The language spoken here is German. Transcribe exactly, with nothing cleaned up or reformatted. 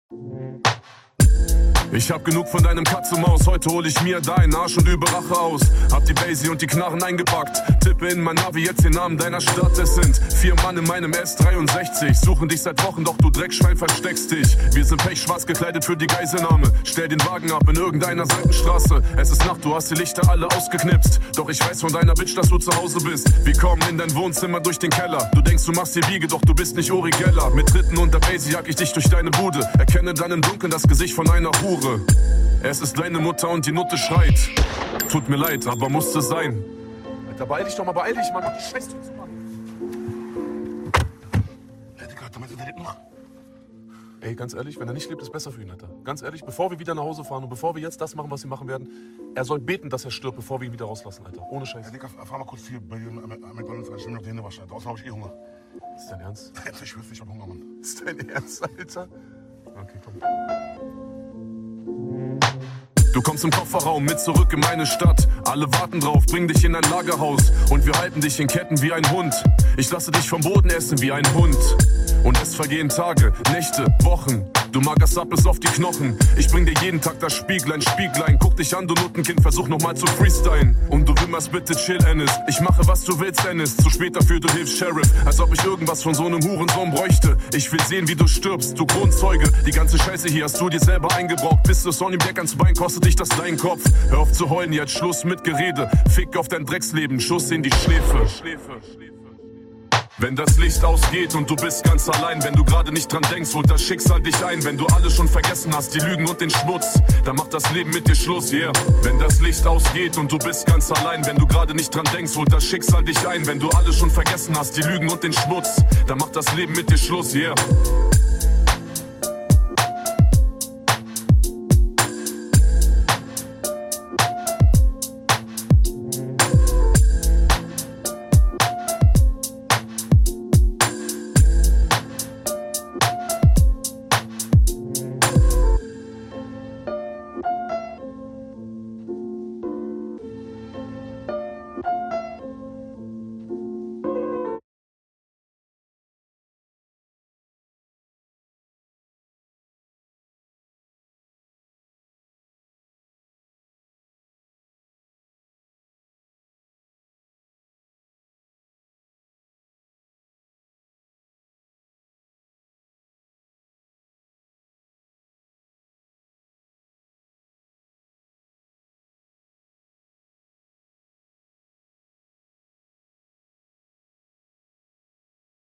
Ich hab genug von deinem Katze-Maus, heute hol ich mir deinen Arsch und übe Rache aus. Hab die Basie und die Knarren eingepackt, tippe in mein Navi jetzt den Namen deiner Stadt. Es sind vier Mann in meinem S dreiundsechzig, suchen dich seit Wochen, doch du Dreckschwein versteckst dich. Wir sind pechschwarz gekleidet für die Geiselnahme, stell den Wagen ab in irgendeiner Seitenstraße. Es ist Nacht, du hast die Lichter alle ausgeknipst, doch ich weiß von deiner Bitch, dass du zu Hause bist. Wir kommen in dein Wohnzimmer durch den Keller, du denkst du machst die Wiege, doch du bist nicht Uri Geller. Mit Tritten und der Basie jag ich dich durch deine Bude, erkenne dann im Dunkeln das Gesicht von einer Hure. Es ist deine Mutter und die Nutte schreit. Tut mir leid, aber musste sein. Alter, beeil dich doch mal, beeil dich, Mann. Mach die Scheiße zu, Mann. Ey, Digga, du meinst, der lebt noch? Ey, ganz ehrlich, wenn er nicht lebt, ist besser für ihn, Alter. Ganz ehrlich, bevor wir wieder nach Hause fahren und bevor wir jetzt das machen, was wir machen werden, er soll beten, dass er stirbt, bevor wir ihn wieder rauslassen, Alter. Ohne Scheiße. Ey, Digga, fahr mal kurz hier bei dir am McDonalds, ich will mir noch die Hände waschen, Alter. Außerdem hab ich eh Hunger. Ist dein Ernst? Ich schwör's, ich hab Hunger, Mann. Ist dein Ernst, Alter? Okay, komm. Du kommst im Kofferraum mit zurück in meine Stadt. Alle warten drauf, bring dich in ein Lagerhaus. Und wir halten dich in Ketten wie ein Hund. Ich lasse dich vom Boden essen wie ein Hund. Und es vergehen Tage, Nächte, Wochen. Du magerst ab bis auf die Knochen. Ich bring dir jeden Tag das Spieglein, Spieglein. Guck dich an, du Nuttenkind, versuch nochmal zu freestylen. Und du wimmerst bitte chill, Ennis. Ich mache, was du willst, Ennis. Zu spät dafür, du hilfst Sheriff. Als ob ich irgendwas von so einem Hurensohn bräuchte. Ich will sehen, wie du stirbst, du Kronzeuge. Die ganze Scheiße hier hast du dir selber eingebrockt. Bis du Sonny Black ans Bein kostet dich das dein Kopf. Hör auf zu heulen, jetzt Schluss mit Gerede. Fick auf dein Drecksleben, Schuss in die Schläfe. Schläfe. Wenn das Licht ausgeht und du bist ganz allein, wenn du gerade nicht dran denkst, holt das Schicksal dich ein. Wenn du alles schon vergessen hast, die Lügen und den Schmutz, dann macht das Leben mit dir Schluss, yeah. Wenn das Licht ausgeht und du bist ganz allein, wenn du gerade nicht dran denkst, holt das Schicksal dich ein. Wenn du alles schon vergessen hast, die Lügen und den Schmutz, dann macht das Leben mit dir Schluss, yeah.